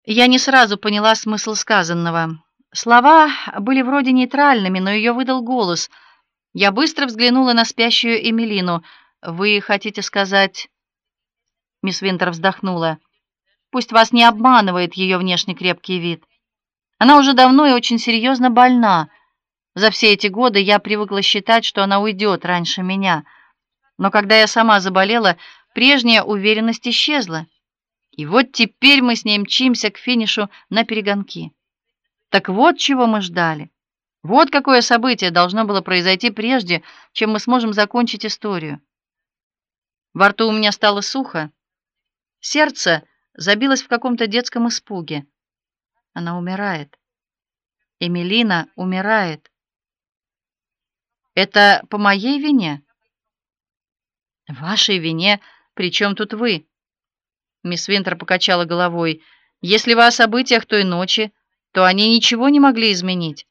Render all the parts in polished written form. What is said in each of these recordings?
Я не сразу поняла смысл сказанного. Слова были вроде нейтральными, но ее выдал голос. Я быстро взглянула на спящую Эмилину. Вы хотите сказать? Мисс Винтер вздохнула. Пусть вас не обманывает ее внешне крепкий вид. Она уже давно и очень серьезно больна. За все эти годы я привыкла считать, что она уйдет раньше меня. Но когда я сама заболела, прежняя уверенность исчезла. И вот теперь мы с ней мчимся к финишу наперегонки. Так вот чего мы ждали. Вот какое событие должно было произойти прежде, чем мы сможем закончить историю. Во рту у меня стало сухо. Сердце забилось в каком-то детском испуге. Она умирает. Эмилина умирает. Это по моей вине? Вашей вине? Причем тут вы? Мисс Винтер покачала головой. Если вы о событиях той ночи, то они ничего не могли изменить.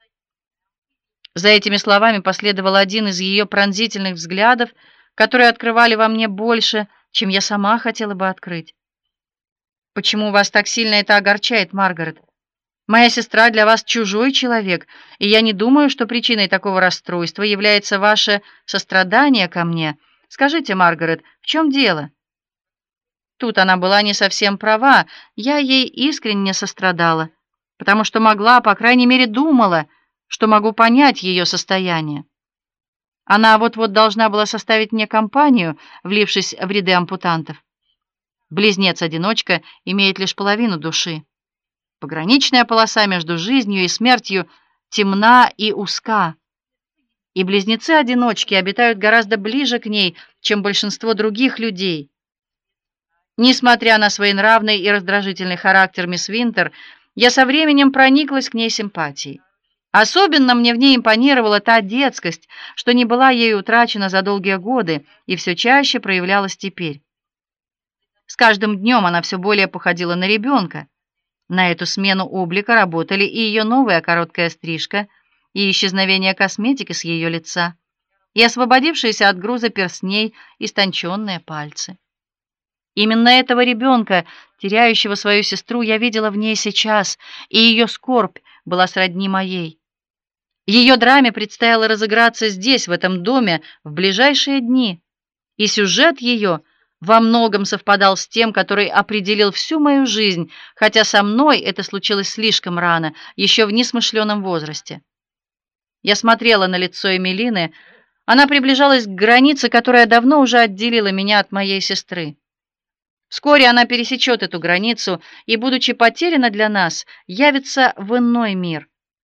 За этими словами последовал один из ее пронзительных взглядов, которые открывали во мне больше, чем я сама хотела бы открыть. Почему вас так сильно это огорчает, Маргарет? Моя сестра для вас чужой человек, и я не думаю, что причиной такого расстройства является ваше сострадание ко мне. Скажите, Маргарет, в чем дело? Тут она была не совсем права. Я ей искренне сострадала, потому что могла, по крайней мере, думала, что могу понять ее состояние. Она вот-вот должна была составить мне компанию, влившись в ряды ампутантов. Близнец-одиночка имеет лишь половину души. Пограничная полоса между жизнью и смертью темна и узка. И близнецы-одиночки обитают гораздо ближе к ней, чем большинство других людей. Несмотря на своенравный и раздражительный характер мисс Винтер, я со временем прониклась к ней симпатией. Особенно мне в ней импонировала та детскость, что не была ею утрачена за долгие годы и все чаще проявлялась теперь. С каждым днем она все более походила на ребенка. На эту смену облика работали и ее новая короткая стрижка, и исчезновение косметики с ее лица, и освободившиеся от груза перстней истонченные пальцы. Именно этого ребенка, теряющего свою сестру, я видела в ней сейчас, и ее скорбь была сродни моей. Ее драме предстояло разыграться здесь, в этом доме, в ближайшие дни, и сюжет ее во многом совпадал с тем, который определил всю мою жизнь, хотя со мной это случилось слишком рано, еще в несмышленном возрасте. Я смотрела на лицо Эмилины. Она приближалась к границе, которая давно уже отделила меня от моей сестры. Вскоре она пересечет эту границу и, будучи потеряна для нас, явится в иной мир.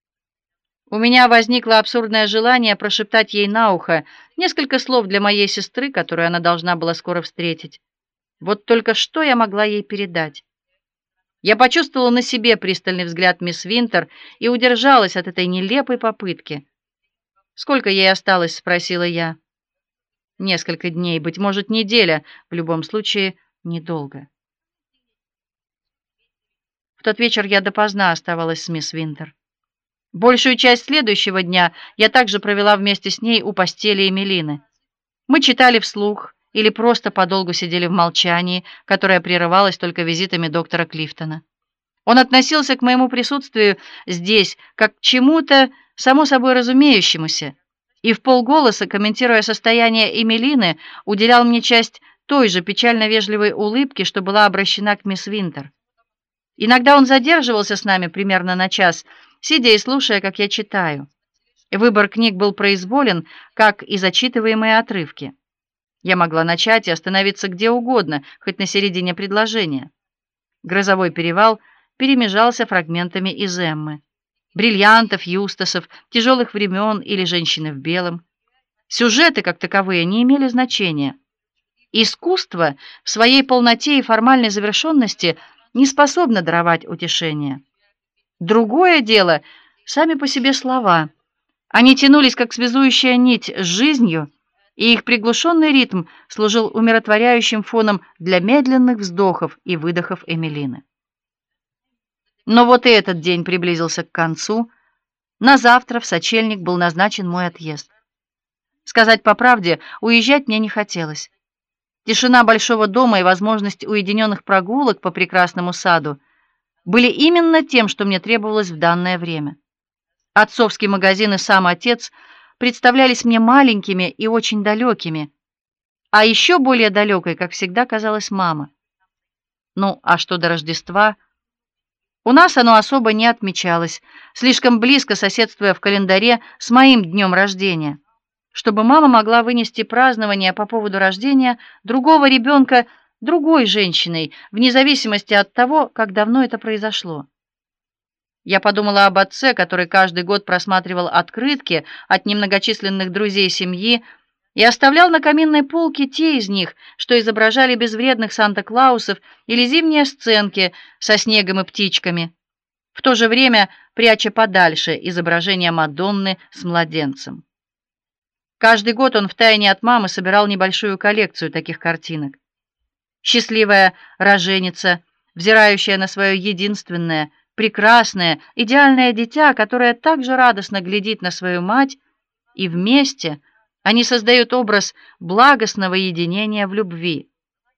У меня возникло абсурдное желание прошептать ей на ухо несколько слов для моей сестры, которую она должна была скоро встретить. Вот только что я могла ей передать? Я почувствовала на себе пристальный взгляд мисс Винтер и удержалась от этой нелепой попытки. «Сколько ей осталось?» — спросила я. «Несколько дней, быть может, неделя, в любом случае недолго». В тот вечер я допоздна оставалась с мисс Винтер. Большую часть следующего дня я также провела вместе с ней у постели Эмилины. Мы читали вслух или просто подолгу сидели в молчании, которое прерывалось только визитами доктора Клифтона. Он относился к моему присутствию здесь как к чему-то само собой разумеющемуся, и вполголоса, комментируя состояние Эмилины, уделял мне часть той же печально вежливой улыбки, что была обращена к мисс Винтер. Иногда он задерживался с нами примерно на час, сидя и слушая, как я читаю. Выбор книг был произволен, как и зачитываемые отрывки. Я могла начать и остановиться где угодно, хоть на середине предложения. «Грозовой перевал» перемежался фрагментами из Эммы, «Бриллиантов», «Юстасов», «Тяжелых времен» или «Женщины в белом». Сюжеты, как таковые, не имели значения. Искусство в своей полноте и формальной завершенности не способно даровать утешения. Другое дело — сами по себе слова. Они тянулись, как связующая нить с жизнью, и их приглушенный ритм служил умиротворяющим фоном для медленных вздохов и выдохов Эмилины. Но вот и этот день приблизился к концу. На завтра в сочельник был назначен мой отъезд. Сказать по правде, уезжать мне не хотелось. Тишина большого дома и возможность уединенных прогулок по прекрасному саду были именно тем, что мне требовалось в данное время. Отцовский магазин и сам отец представлялись мне маленькими и очень далекими, а еще более далекой, как всегда, казалась мама. Ну, а что до Рождества? У нас оно особо не отмечалось, слишком близко соседствуя в календаре с моим днем рождения, чтобы мама могла вынести празднование по поводу рождения другого ребенка другой женщиной, вне зависимости от того, как давно это произошло. Я подумала об отце, который каждый год просматривал открытки от немногочисленных друзей семьи и оставлял на каминной полке те из них, что изображали безвредных Санта-Клаусов или зимние сценки со снегом и птичками, в то же время пряча подальше изображение Мадонны с младенцем. Каждый год он втайне от мамы собирал небольшую коллекцию таких картинок. Счастливая роженица, взирающая на свое единственное, прекрасное, идеальное дитя, которое так же радостно глядит на свою мать, и вместе они создают образ благостного единения в любви.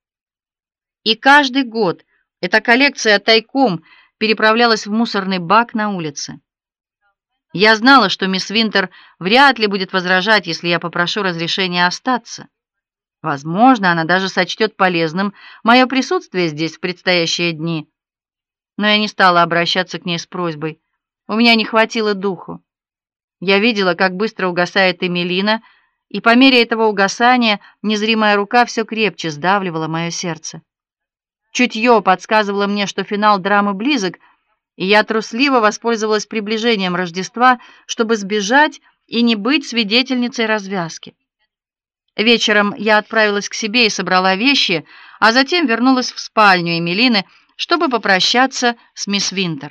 И каждый год эта коллекция тайком переправлялась в мусорный бак на улице. Я знала, что мисс Винтер вряд ли будет возражать, если я попрошу разрешения остаться. Возможно, она даже сочтет полезным мое присутствие здесь в предстоящие дни. Но я не стала обращаться к ней с просьбой. У меня не хватило духу. Я видела, как быстро угасает Эмилина, и по мере этого угасания незримая рука все крепче сдавливала мое сердце. Чутье подсказывало мне, что финал драмы близок, и я трусливо воспользовалась приближением Рождества, чтобы сбежать и не быть свидетельницей развязки. Вечером я отправилась к себе и собрала вещи, а затем вернулась в спальню Эмилины, чтобы попрощаться с мисс Винтер.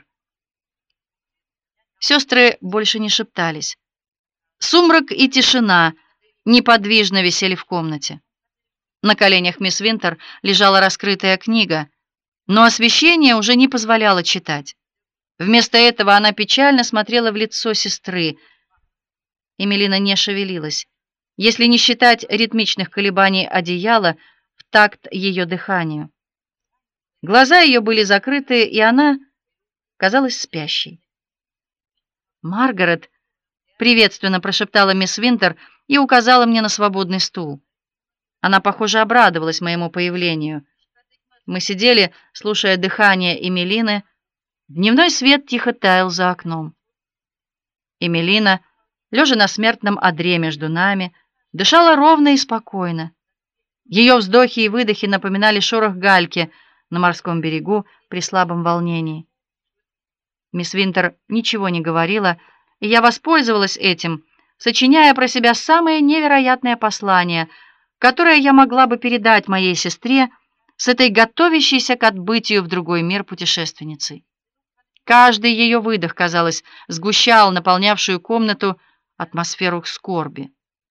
Сестры больше не шептались. Сумрак и тишина неподвижно висели в комнате. На коленях мисс Винтер лежала раскрытая книга, но освещение уже не позволяло читать. Вместо этого она печально смотрела в лицо сестры. Эмилина не шевелилась, если не считать ритмичных колебаний одеяла в такт ее дыханию. Глаза ее были закрыты, и она казалась спящей. «Маргарет», — приветственно прошептала мисс Винтер и указала мне на свободный стул. Она, похоже, обрадовалась моему появлению. Мы сидели, слушая дыхание Эмилины. Дневной свет тихо таял за окном. Эмилина, лежа на смертном одре между нами, дышала ровно и спокойно. Ее вздохи и выдохи напоминали шорох гальки на морском берегу при слабом волнении. Мисс Винтер ничего не говорила, и я воспользовалась этим, сочиняя про себя самое невероятное послание, которое я могла бы передать моей сестре с этой готовящейся к отбытию в другой мир путешественницей. Каждый ее выдох, казалось, сгущал наполнявшую комнату атмосферу скорби.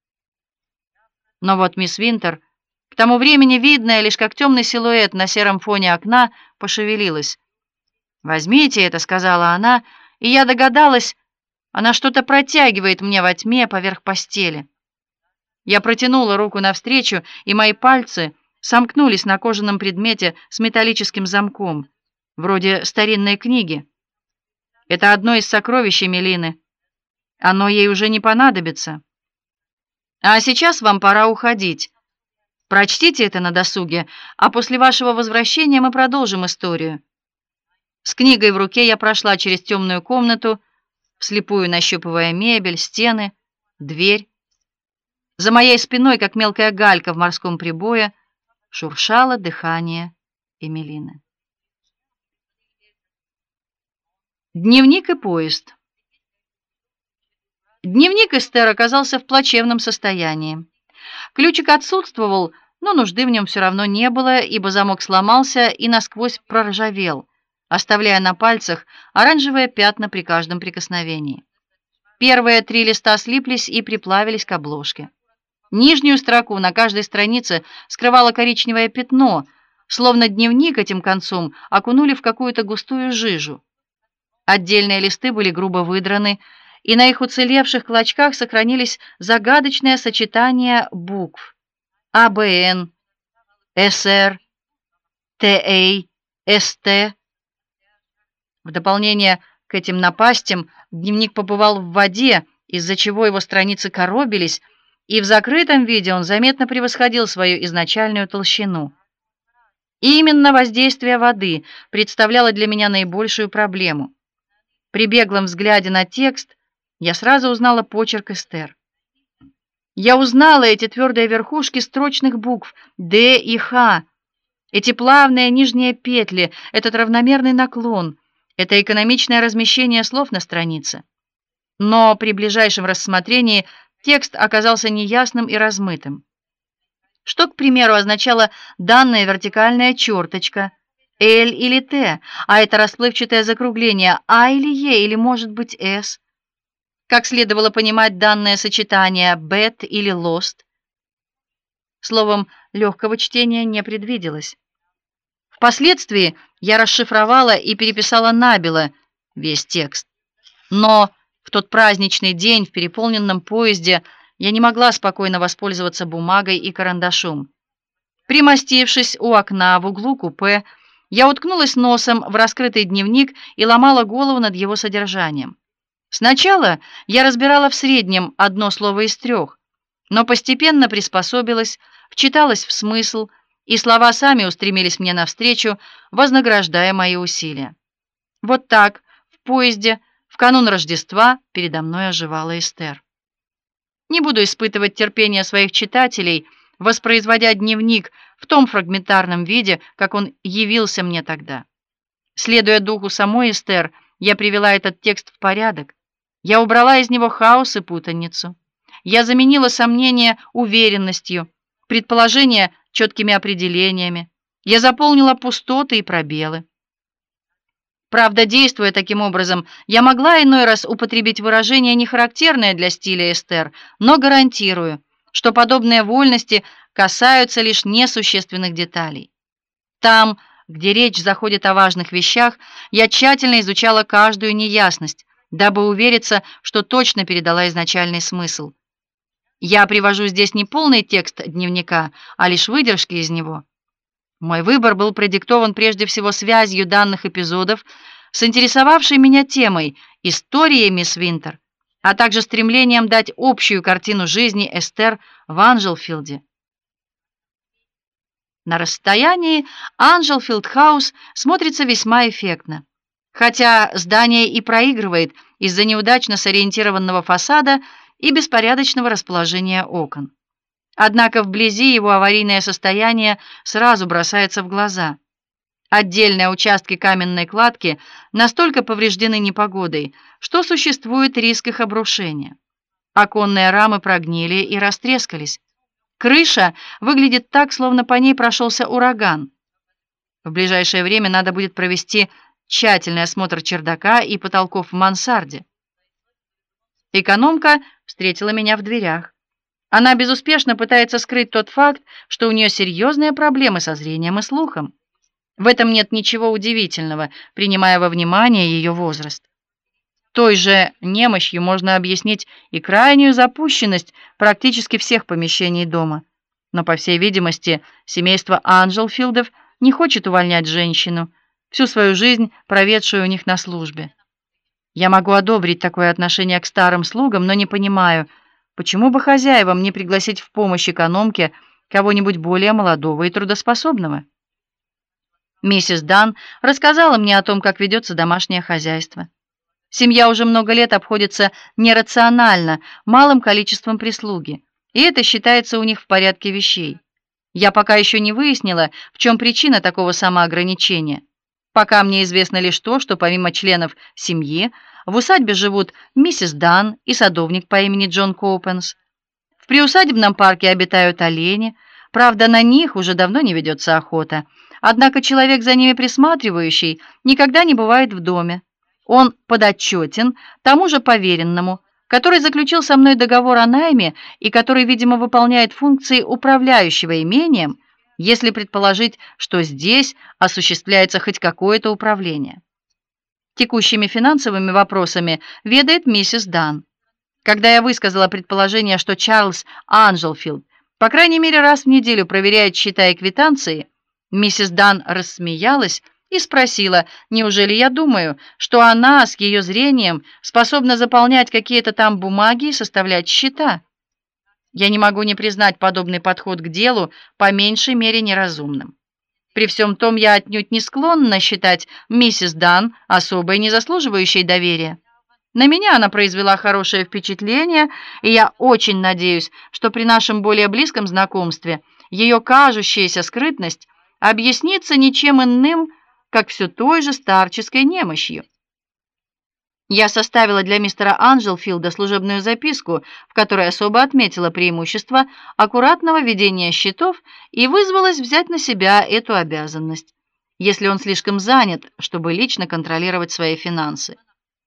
Но вот мисс Винтер, к тому времени видная лишь как темный силуэт на сером фоне окна, пошевелилась. «Возьмите это», — сказала она, и я догадалась, она что-то протягивает мне во тьме поверх постели. Я протянула руку навстречу, и мои пальцы сомкнулись на кожаном предмете с металлическим замком, вроде старинной книги. Это одно из сокровищ Эмилины. Оно ей уже не понадобится. А сейчас вам пора уходить. Прочтите это на досуге, а после вашего возвращения мы продолжим историю. С книгой в руке я прошла через темную комнату, вслепую нащупывая мебель, стены, дверь. За моей спиной, как мелкая галька в морском прибое, шуршало дыхание Эмилины. Дневник и поезд. Дневник Эстер оказался в плачевном состоянии. Ключик отсутствовал, но нужды в нем все равно не было, ибо замок сломался и насквозь проржавел, оставляя на пальцах оранжевые пятна при каждом прикосновении. Первые 3 листа слиплись и приплавились к обложке. Нижнюю строку на каждой странице скрывало коричневое пятно, словно дневник этим концом окунули в какую-то густую жижу. Отдельные листы были грубо выдраны, и на их уцелевших клочках сохранились загадочные сочетания букв: АБН, СР, ТА, СТ. В дополнение к этим напастям дневник побывал в воде, из-за чего его страницы коробились, и в закрытом виде он заметно превосходил свою изначальную толщину. И именно воздействие воды представляло для меня наибольшую проблему. При беглом взгляде на текст я сразу узнала почерк Эстер. Я узнала эти твердые верхушки строчных букв «Д» и «Х», эти плавные нижние петли, этот равномерный наклон, это экономичное размещение слов на странице. Но при ближайшем рассмотрении текст оказался неясным и размытым. Что, к примеру, означала данная вертикальная черточка «Л» или «Т», а это расплывчатое закругление «А» или «Е» или, может быть, «С»? Как следовало понимать данное сочетание «бет» или «лост»? Словом, легкого чтения не предвиделось. Впоследствии я расшифровала и переписала набело весь текст. Но в тот праздничный день в переполненном поезде я не могла спокойно воспользоваться бумагой и карандашом. Примостившись у окна в углу купе, я уткнулась носом в раскрытый дневник и ломала голову над его содержанием. Сначала я разбирала в среднем одно слово из 3, но постепенно приспособилась, вчиталась в смысл, и слова сами устремились мне навстречу, вознаграждая мои усилия. Вот так, в поезде, в канун Рождества, передо мной оживала Эстер. Не буду испытывать терпение своих читателей, воспроизводя дневник в том фрагментарном виде, как он явился мне тогда. Следуя духу самой Эстер, я привела этот текст в порядок. Я убрала из него хаос и путаницу. Я заменила сомнения уверенностью, предположения четкими определениями. Я заполнила пустоты и пробелы. Правда, действуя таким образом, я могла иной раз употребить выражение, не характерное для стиля Эстер, но гарантирую, что подобные вольности касаются лишь несущественных деталей. Там, где речь заходит о важных вещах, я тщательно изучала каждую неясность, дабы увериться, что точно передала изначальный смысл. Я привожу здесь не полный текст дневника, а лишь выдержки из него. Мой выбор был продиктован прежде всего связью данных эпизодов с интересовавшей меня темой истории мисс Винтер, а также стремлением дать общую картину жизни Эстер в Анжелфилде. На расстоянии Анжелфилд-хаус смотрится весьма эффектно, хотя здание и проигрывает из-за неудачно сориентированного фасада и беспорядочного расположения окон. Однако вблизи его аварийное состояние сразу бросается в глаза. Отдельные участки каменной кладки настолько повреждены непогодой, что существует риск их обрушения. Оконные рамы прогнили и растрескались. Крыша выглядит так, словно по ней прошелся ураган. В ближайшее время надо будет провести тщательный осмотр чердака и потолков в мансарде. Экономка встретила меня в дверях. Она безуспешно пытается скрыть тот факт, что у нее серьезные проблемы со зрением и слухом. В этом нет ничего удивительного, принимая во внимание ее возраст. Той же немощью можно объяснить и крайнюю запущенность практически всех помещений дома. Но, по всей видимости, семейство Анжелфилдов не хочет увольнять женщину, всю свою жизнь проведшую у них на службе. Я могу одобрить такое отношение к старым слугам, но не понимаю, почему бы хозяевам не пригласить в помощь экономке кого-нибудь более молодого и трудоспособного? Миссис Дан рассказала мне о том, как ведется домашнее хозяйство. Семья уже много лет обходится нерационально, малым количеством прислуги, и это считается у них в порядке вещей. Я пока еще не выяснила, в чем причина такого самоограничения. Пока мне известно лишь то, что помимо членов семьи в усадьбе живут миссис Дан и садовник по имени Джон Коупенс. В приусадебном парке обитают олени, правда, на них уже давно не ведется охота. Однако человек, за ними присматривающий, никогда не бывает в доме. Он подотчетен тому же поверенному, который заключил со мной договор о найме и который, видимо, выполняет функции управляющего имением, если предположить, что здесь осуществляется хоть какое-то управление. Текущими финансовыми вопросами ведает миссис Дан. Когда я высказала предположение, что Чарльз Анжелфилд по крайней мере раз в неделю проверяет счета и квитанции, миссис Дан рассмеялась и спросила, неужели я думаю, что она с ее зрением способна заполнять какие-то там бумаги и составлять счета. Я не могу не признать подобный подход к делу по меньшей мере неразумным. При всем том, я отнюдь не склонна считать миссис Дан особой, не заслуживающей доверия. На меня она произвела хорошее впечатление, и я очень надеюсь, что при нашем более близком знакомстве ее кажущаяся скрытность объяснится ничем иным, как все той же старческой немощью. Я составила для мистера Анджелфилда служебную записку, в которой особо отметила преимущество аккуратного ведения счетов и вызвалась взять на себя эту обязанность, если он слишком занят, чтобы лично контролировать свои финансы.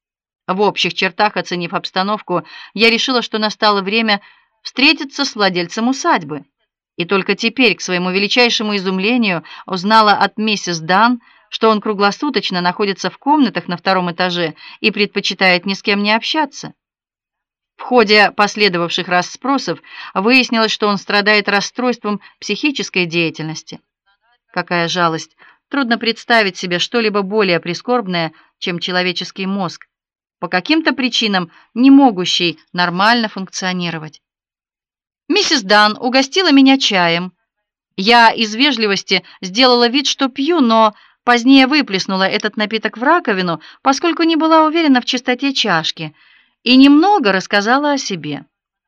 В общих чертах оценив обстановку, я решила, что настало время встретиться с владельцем усадьбы. И только теперь, к своему величайшему изумлению, узнала от миссис Дан, что он круглосуточно находится в комнатах на втором этаже и предпочитает ни с кем не общаться. В ходе последовавших расспросов выяснилось, что он страдает расстройством психической деятельности. Какая жалость! Трудно представить себе что-либо более прискорбное, чем человеческий мозг, по каким-то причинам не могущий нормально функционировать. Миссис Дан угостила меня чаем. Я из вежливости сделала вид, что пью, но позднее выплеснула этот напиток в раковину, поскольку не была уверена в чистоте чашки, и немного рассказала о себе.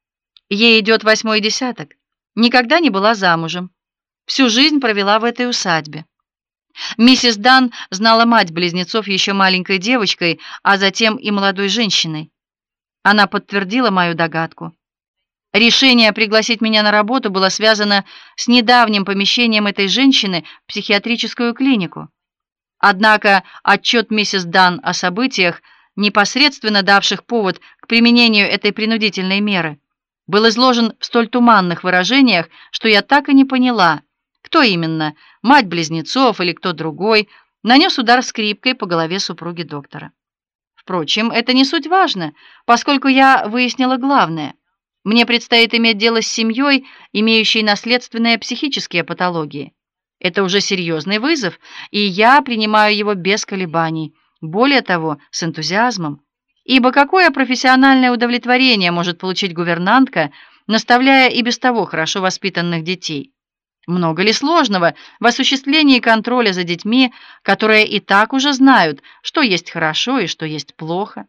Ей идет 8-й десяток. Никогда не была замужем. Всю жизнь провела в этой усадьбе. Миссис Дан знала мать близнецов еще маленькой девочкой, а затем и молодой женщиной. Она подтвердила мою догадку. Решение пригласить меня на работу было связано с недавним помещением этой женщины в психиатрическую клинику. Однако отчет миссис Дан о событиях, непосредственно давших повод к применению этой принудительной меры, был изложен в столь туманных выражениях, что я так и не поняла, кто именно, мать близнецов или кто другой, нанес удар скрипкой по голове супруги доктора. Впрочем, это не суть важно, поскольку я выяснила главное. Мне предстоит иметь дело с семьей, имеющей наследственные психические патологии. Это уже серьезный вызов, и я принимаю его без колебаний, более того, с энтузиазмом. Ибо какое профессиональное удовлетворение может получить гувернантка, наставляя и без того хорошо воспитанных детей? Много ли сложного в осуществлении контроля за детьми, которые и так уже знают, что есть хорошо и что есть плохо?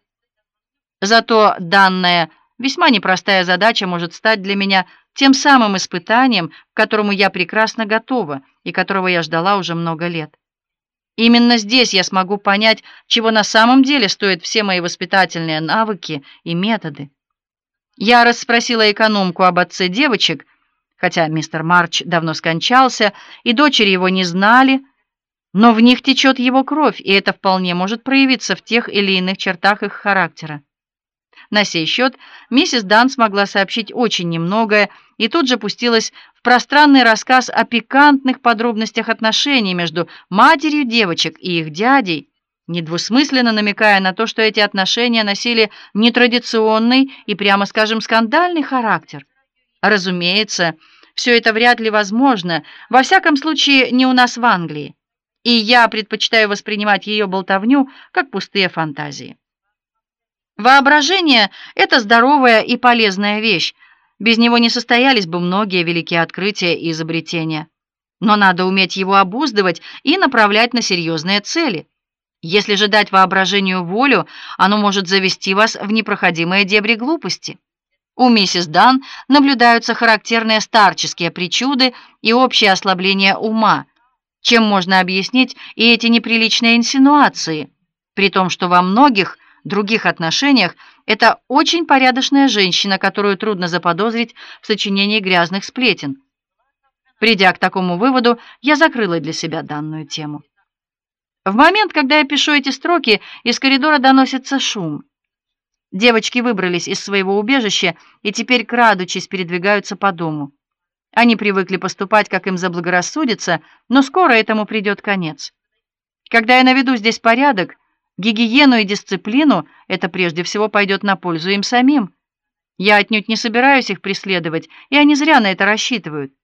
Зато данная весьма непростая задача может стать для меня тем самым испытанием, к которому я прекрасно готова и которого я ждала уже много лет. Именно здесь я смогу понять, чего на самом деле стоят все мои воспитательные навыки и методы. Я расспросила экономку об отце девочек, хотя мистер Марч давно скончался, и дочери его не знали, но в них течет его кровь, и это вполне может проявиться в тех или иных чертах их характера. На сей счет миссис Дан смогла сообщить очень немногое и тут же пустилась в пространный рассказ о пикантных подробностях отношений между матерью девочек и их дядей, недвусмысленно намекая на то, что эти отношения носили нетрадиционный и, прямо скажем, скандальный характер. Разумеется, все это вряд ли возможно, во всяком случае не у нас в Англии, и я предпочитаю воспринимать ее болтовню как пустые фантазии. Воображение — это здоровая и полезная вещь. Без него не состоялись бы многие великие открытия и изобретения. Но надо уметь его обуздывать и направлять на серьезные цели. Если же дать воображению волю, оно может завести вас в непроходимые дебри глупости. У миссис Дан наблюдаются характерные старческие причуды и общее ослабление ума, чем можно объяснить и эти неприличные инсинуации, при том, что во многих других отношениях это очень порядочная женщина, которую трудно заподозрить в сочинении грязных сплетен. Придя к такому выводу, я закрыла для себя данную тему. В момент, когда я пишу эти строки, из коридора доносится шум. Девочки выбрались из своего убежища и теперь, крадучись, передвигаются по дому. Они привыкли поступать, как им заблагорассудится, но скоро этому придет конец. Когда я наведу здесь порядок, гигиену и дисциплину, это прежде всего пойдет на пользу им самим. Я отнюдь не собираюсь их преследовать, и они зря на это рассчитывают.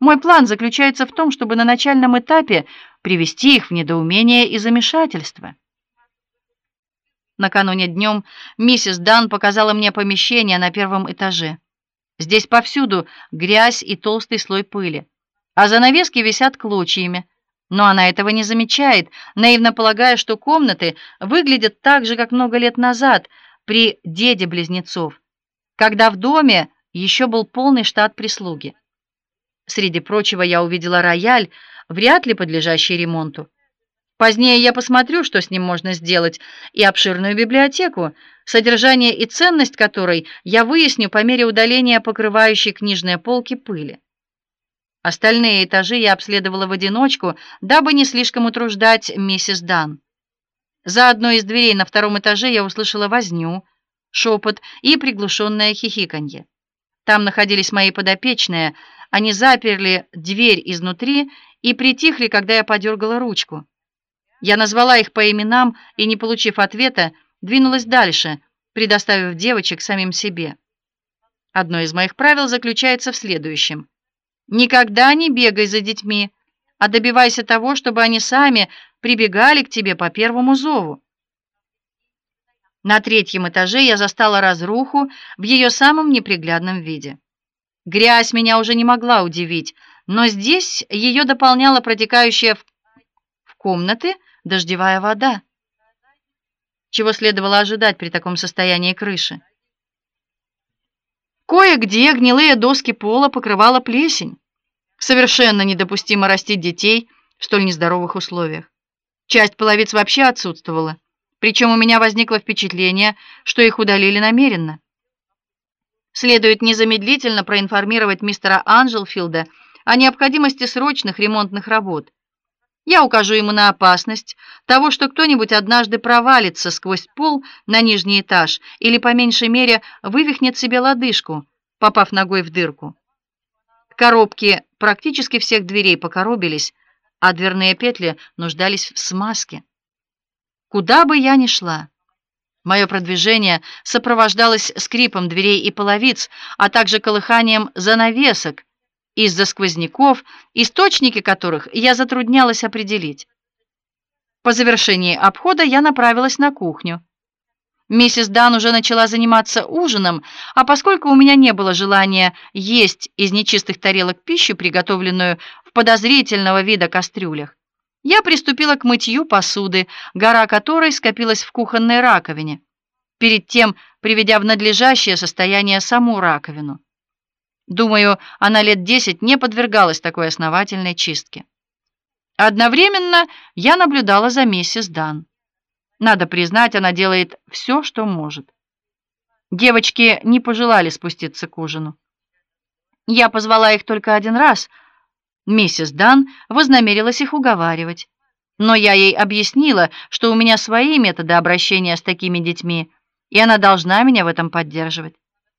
Мой план заключается в том, чтобы на начальном этапе привести их в недоумение и замешательство. Накануне днем миссис Дан показала мне помещение на первом этаже. Здесь повсюду грязь и толстый слой пыли, а занавески висят клочьями. Но она этого не замечает, наивно полагая, что комнаты выглядят так же, как много лет назад при деде-близнецов, когда в доме еще был полный штат прислуги. Среди прочего я увидела рояль, вряд ли подлежащий ремонту. Позднее я посмотрю, что с ним можно сделать, и обширную библиотеку, содержание и ценность которой я выясню по мере удаления покрывающей книжные полки пыли. Остальные этажи я обследовала в одиночку, дабы не слишком утруждать миссис Дан. За одной из дверей на втором этаже я услышала возню, шепот и приглушенное хихиканье. Там находились мои подопечные. Они заперли дверь изнутри и притихли, когда я подергала ручку. Я назвала их по именам и, не получив ответа, двинулась дальше, предоставив девочек самим себе. Одно из моих правил заключается в следующем: никогда не бегай за детьми, а добивайся того, чтобы они сами прибегали к тебе по первому зову. На третьем этаже я застала разруху в ее самом неприглядном виде. Грязь меня уже не могла удивить, но здесь ее дополняла протекающая в комнаты дождевая вода. Чего следовало ожидать при таком состоянии крыши? Кое-где гнилые доски пола покрывала плесень. Совершенно недопустимо растить детей в столь нездоровых условиях. Часть половиц вообще отсутствовала, причем у меня возникло впечатление, что их удалили намеренно. Следует незамедлительно проинформировать мистера Анджелфилда о необходимости срочных ремонтных работ. Я укажу ему на опасность того, что кто-нибудь однажды провалится сквозь пол на нижний этаж или, по меньшей мере, вывихнет себе лодыжку, попав ногой в дырку. Коробки практически всех дверей покоробились, а дверные петли нуждались в смазке. Куда бы я ни шла, мое продвижение сопровождалось скрипом дверей и половиц, а также колыханием занавесок из-за сквозняков, источники которых я затруднялась определить. По завершении обхода я направилась на кухню. Миссис Дан уже начала заниматься ужином, а поскольку у меня не было желания есть из нечистых тарелок пищу, приготовленную в подозрительного вида кастрюлях, я приступила к мытью посуды, гора которой скопилась в кухонной раковине, перед тем приведя в надлежащее состояние саму раковину. Думаю, она лет 10 не подвергалась такой основательной чистке. Одновременно я наблюдала за миссис Дан. Надо признать, она делает все, что может. Девочки не пожелали спуститься к ужину. Я позвала их только один раз. Миссис Дан вознамерилась их уговаривать, но я ей объяснила, что у меня свои методы обращения с такими детьми, и она должна меня в этом поддерживать.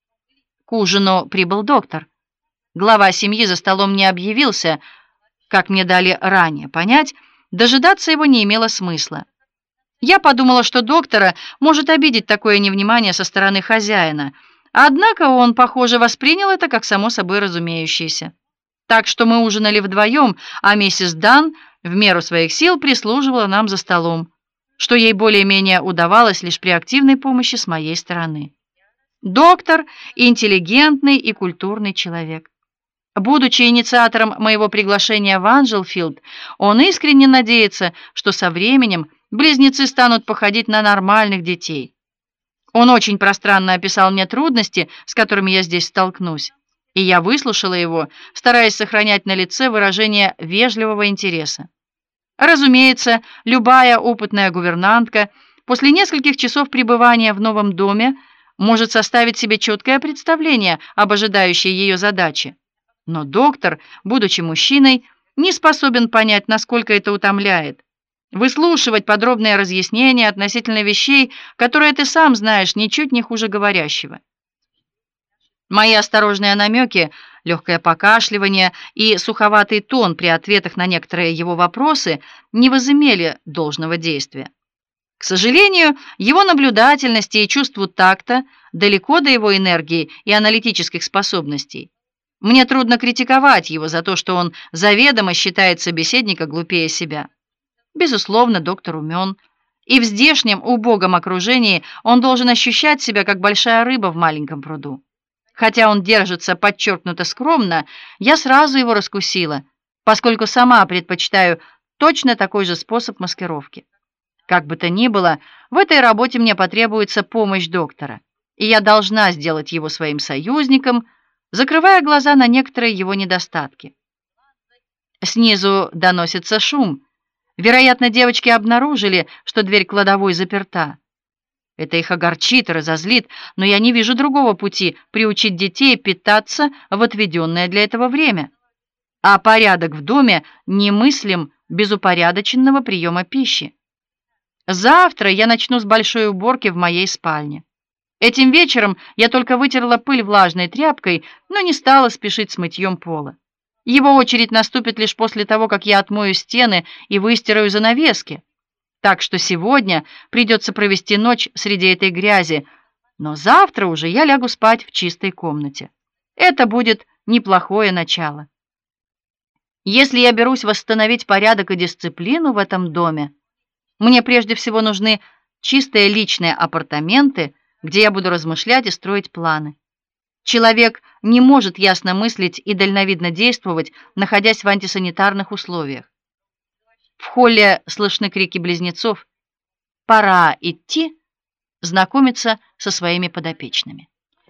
К ужину прибыл доктор. Глава семьи за столом не объявился, как мне дали ранее понять, дожидаться его не имело смысла. Я подумала, что доктора может обидеть такое невнимание со стороны хозяина, однако он, похоже, воспринял это как само собой разумеющееся. Так что мы ужинали вдвоем, а миссис Дан в меру своих сил прислуживала нам за столом, что ей более-менее удавалось лишь при активной помощи с моей стороны. Доктор – интеллигентный и культурный человек. Будучи инициатором моего приглашения в Анджелфилд, он искренне надеется, что со временем близнецы станут походить на нормальных детей. Он очень пространно описал мне трудности, с которыми я здесь столкнусь, и я выслушала его, стараясь сохранять на лице выражение вежливого интереса. Разумеется, любая опытная гувернантка после нескольких часов пребывания в новом доме может составить себе четкое представление об ожидающей ее задаче. Но доктор, будучи мужчиной, не способен понять, насколько это утомляет. Выслушивать подробные разъяснения относительно вещей, которые ты сам знаешь ничуть не хуже говорящего. Мои осторожные намеки, легкое покашливание и суховатый тон при ответах на некоторые его вопросы не возымели должного действия. К сожалению, его наблюдательности и чувству такта далеко до его энергии и аналитических способностей. Мне трудно критиковать его за то, что он заведомо считает собеседника глупее себя. Безусловно, доктор умен, и в здешнем убогом окружении он должен ощущать себя как большая рыба в маленьком пруду. Хотя он держится подчеркнуто скромно, я сразу его раскусила, поскольку сама предпочитаю точно такой же способ маскировки. Как бы то ни было, в этой работе мне потребуется помощь доктора, и я должна сделать его своим союзником, закрывая глаза на некоторые его недостатки. Снизу доносится шум. Вероятно, девочки обнаружили, что дверь кладовой заперта. Это их огорчит и разозлит, но я не вижу другого пути приучить детей питаться в отведенное для этого время. А порядок в доме немыслим без упорядоченного приема пищи. Завтра я начну с большой уборки в моей спальне. Этим вечером я только вытерла пыль влажной тряпкой, но не стала спешить с мытьем пола. Его очередь наступит лишь после того, как я отмою стены и выстираю занавески. Так что сегодня придется провести ночь среди этой грязи, но завтра уже я лягу спать в чистой комнате. Это будет неплохое начало. Если я берусь восстановить порядок и дисциплину в этом доме, мне прежде всего нужны чистые личные апартаменты, где я буду размышлять и строить планы. Человек не может ясно мыслить и дальновидно действовать, находясь в антисанитарных условиях. В холле слышны крики близнецов. Пора идти знакомиться со своими подопечными.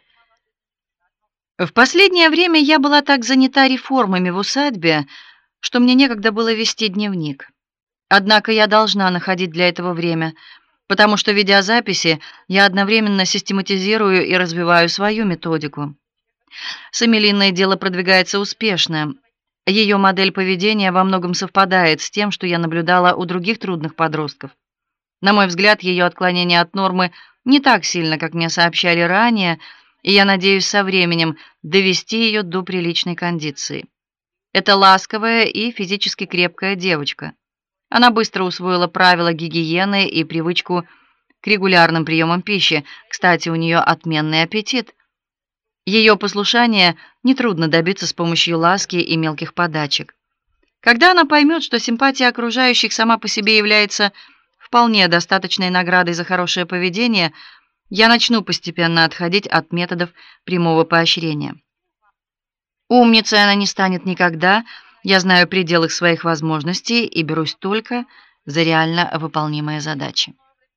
В последнее время я была так занята реформами в усадьбе, что мне некогда было вести дневник. Однако я должна находить для этого время, потому что, ведя записи, я одновременно систематизирую и развиваю свою методику. С Эмилиной дело продвигается успешно. Ее модель поведения во многом совпадает с тем, что я наблюдала у других трудных подростков. На мой взгляд, ее отклонение от нормы не так сильно, как мне сообщали ранее, и я надеюсь со временем довести ее до приличной кондиции. Это ласковая и физически крепкая девочка. Она быстро усвоила правила гигиены и привычку к регулярным приемам пищи. Кстати, у нее отменный аппетит. Ее послушание нетрудно добиться с помощью ласки и мелких подачек. Когда она поймет, что симпатия окружающих сама по себе является вполне достаточной наградой за хорошее поведение, я начну постепенно отходить от методов прямого поощрения. Умницей она не станет никогда. Я знаю предел их своих возможностей и берусь только за реально выполнимые задачи.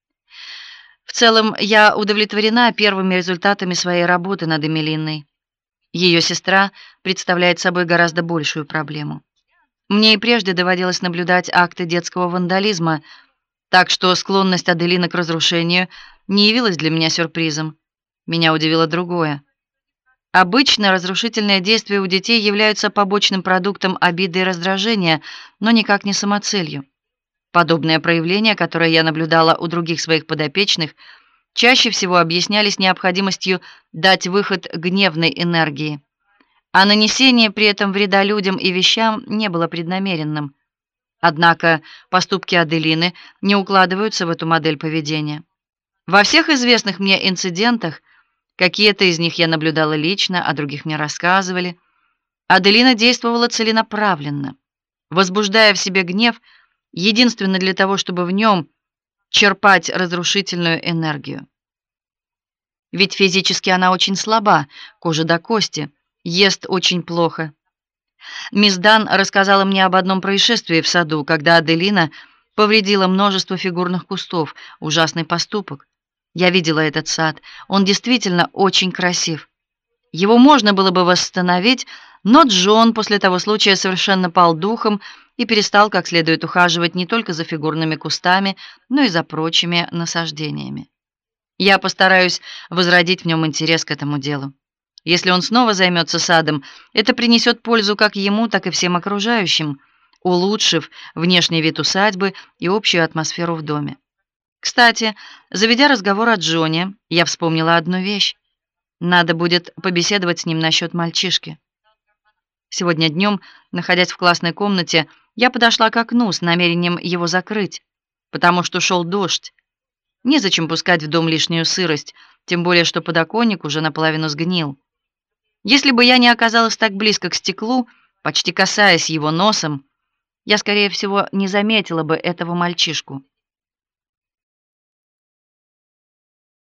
В целом, я удовлетворена первыми результатами своей работы над Эмилиной. Ее сестра представляет собой гораздо большую проблему. Мне и прежде доводилось наблюдать акты детского вандализма, так что склонность Аделины к разрушению не явилась для меня сюрпризом. Меня удивило другое. Обычно разрушительные действия у детей являются побочным продуктом обиды и раздражения, но никак не самоцелью. Подобные проявления, которые я наблюдала у других своих подопечных, чаще всего объяснялись необходимостью дать выход гневной энергии, а нанесение при этом вреда людям и вещам не было преднамеренным. Однако поступки Аделины не укладываются в эту модель поведения. Во всех известных мне инцидентах, какие-то из них я наблюдала лично, а других мне рассказывали, Аделина действовала целенаправленно, возбуждая в себе гнев единственно для того, чтобы в нем черпать разрушительную энергию. Ведь физически она очень слаба, кожа до кости, ест очень плохо. Мисс Дан рассказала мне об одном происшествии в саду, когда Аделина повредила множество фигурных кустов. Ужасный поступок. Я видела этот сад. Он действительно очень красив. Его можно было бы восстановить, но Джон после того случая совершенно пал духом и перестал как следует ухаживать не только за фигурными кустами, но и за прочими насаждениями. Я постараюсь возродить в нем интерес к этому делу. Если он снова займется садом, это принесет пользу как ему, так и всем окружающим, улучшив внешний вид усадьбы и общую атмосферу в доме. Кстати, заведя разговор о Джоне, я вспомнила одну вещь. Надо будет побеседовать с ним насчет мальчишки. Сегодня днем, находясь в классной комнате, я подошла к окну с намерением его закрыть, потому что шел дождь. Незачем пускать в дом лишнюю сырость, тем более что подоконник уже наполовину сгнил. Если бы я не оказалась так близко к стеклу, почти касаясь его носом, я, скорее всего, не заметила бы этого мальчишку.